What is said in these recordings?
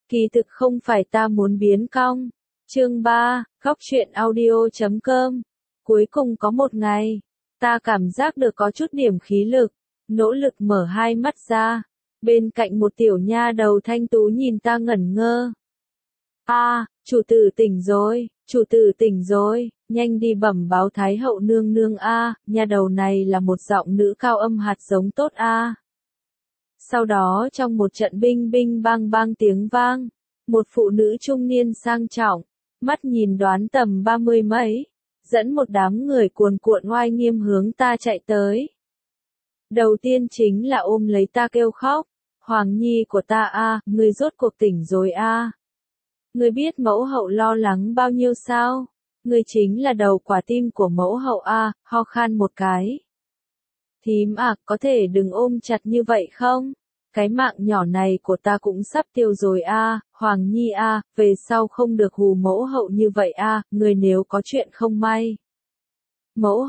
Kỳ thực không phải ta muốn biến cong. Chương 3, Góc truyện audio.com. Cuối cùng có một ngày, ta cảm giác được có chút điểm khí lực, nỗ lực mở hai mắt ra. Bên cạnh một tiểu nha đầu thanh tú nhìn ta ngẩn ngơ. Chủ tử tỉnh rồi, chủ tử tỉnh rồi, nhanh đi bẩm báo Thái hậu nương nương nha đầu này là một giọng nữ cao âm hạt giống tốt Sau đó trong một trận binh binh bang bang tiếng vang, một phụ nữ trung niên sang trọng, mắt nhìn đoán tầm 30 mấy, dẫn một đám người cuồn cuộn oai nghiêm hướng ta chạy tới. Đầu tiên chính là ôm lấy ta kêu khóc, Hoàng Nhi của ta ngươi rốt cuộc tỉnh rồi Ngươi biết mẫu hậu lo lắng bao nhiêu sao? Ngươi chính là đầu quả tim của mẫu hậu ho khan một cái. Thím có thể đừng ôm chặt như vậy không? Cái mạng nhỏ này của ta cũng sắp tiêu rồi Hoàng Nhi về sau không được hù mẫu hậu như vậy ngươi nếu có chuyện không may. Mẫu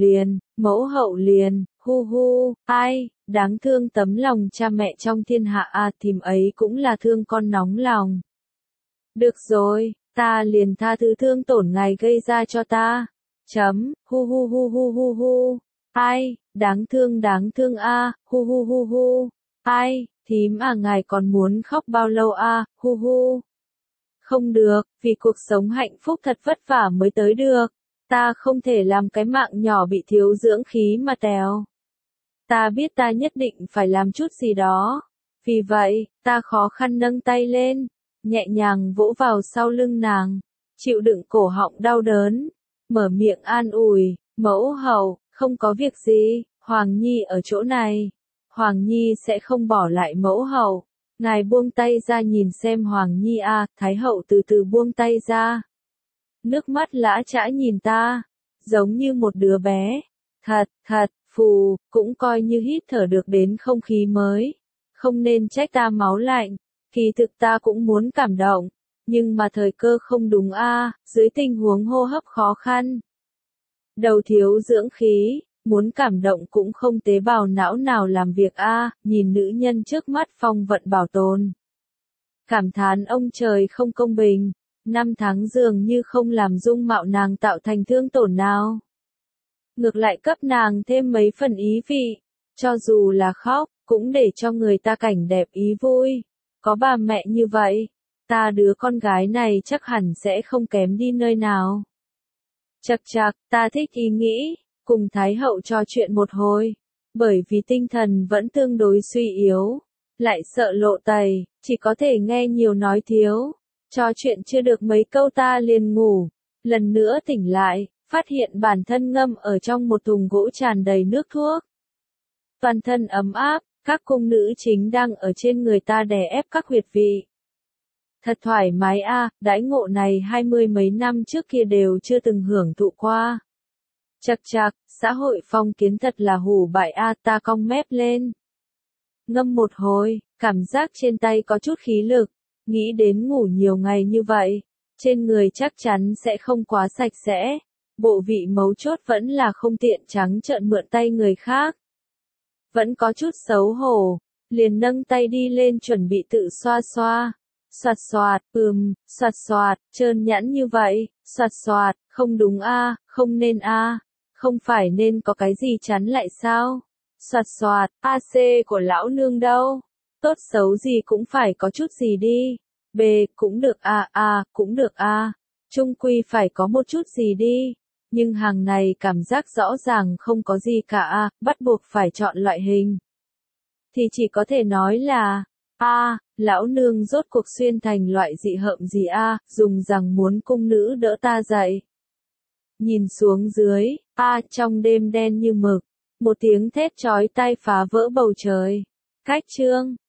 hậu liền, hu hu, ai, đáng thương tấm lòng cha mẹ trong thiên hạ thím ấy cũng là thương con nóng lòng. Được rồi, ta liền tha thứ thương tổn ngài gây ra cho ta. Hu hu hu hu hu hu. Ai, đáng thương hu hu hu hu. Ai, thím ngài còn muốn khóc bao lâu hu hu. Không được, vì cuộc sống hạnh phúc thật vất vả mới tới được. Ta không thể làm cái mạng nhỏ bị thiếu dưỡng khí mà tèo. Ta biết ta nhất định phải làm chút gì đó. Vì vậy, ta khó khăn nâng tay lên, nhẹ nhàng vỗ vào sau lưng nàng, chịu đựng cổ họng đau đớn, mở miệng an ủi, mẫu hậu, không có việc gì, Hoàng Nhi ở chỗ này, Hoàng Nhi sẽ không bỏ lại mẫu hậu. Ngài buông tay ra nhìn xem Hoàng Nhi Thái hậu từ từ buông tay ra. Nước mắt lã chã nhìn ta, giống như một đứa bé, thật, phù, cũng coi như hít thở được đến không khí mới, không nên trách ta máu lạnh. Kỳ thực ta cũng muốn cảm động, nhưng mà thời cơ không đúng dưới tình huống hô hấp khó khăn. Đầu thiếu dưỡng khí, muốn cảm động cũng không tế bào não nào làm việc nhìn nữ nhân trước mắt phong vận bảo tồn. Cảm thán ông trời không công bình, 5 tháng dường như không làm dung mạo nàng tạo thành thương tổn nào. Ngược lại cấp nàng thêm mấy phần ý vị, cho dù là khóc, cũng để cho người ta cảnh đẹp ý vui. Có bà mẹ như vậy, ta đứa con gái này chắc hẳn sẽ không kém đi nơi nào. Chậc, ta thích ý nghĩ, cùng Thái hậu trò chuyện một hồi, bởi vì tinh thần vẫn tương đối suy yếu, lại sợ lộ tẩy, chỉ có thể nghe nhiều nói thiếu. Trò chuyện chưa được mấy câu ta liền ngủ, lần nữa tỉnh lại, phát hiện bản thân ngâm ở trong một thùng gỗ tràn đầy nước thuốc. Toàn thân ấm áp. Các cung nữ chính đang ở trên người ta đè ép các huyệt vị. Thật thoải mái đãi ngộ này 20 mấy năm trước kia đều chưa từng hưởng thụ qua. Chậc, xã hội phong kiến thật là hủ bại ta cong mép lên. Ngâm một hồi, cảm giác trên tay có chút khí lực, nghĩ đến ngủ nhiều ngày như vậy, trên người chắc chắn sẽ không quá sạch sẽ. Bộ vị mấu chốt vẫn là không tiện trắng trợn mượn tay người khác. Vẫn có chút xấu hổ, liền nâng tay đi lên chuẩn bị tự xoa xoa. Xoạt xoạt, trơn nhẵn như vậy, xoạt, không đúng không nên không phải nên có cái gì chắn lại sao? Xoạt, AC của lão nương đâu? Tốt xấu gì cũng phải có chút gì đi. B, cũng được cũng được Chung quy phải có một chút gì đi. Nhưng hàng này cảm giác rõ ràng không có gì cả bắt buộc phải chọn loại hình. Thì chỉ có thể nói là, lão nương rốt cuộc xuyên thành loại dị hợm gì dùng rằng muốn cung nữ đỡ ta dậy. Nhìn xuống dưới, trong đêm đen như mực, một tiếng thét chói tai phá vỡ bầu trời. Cách chương,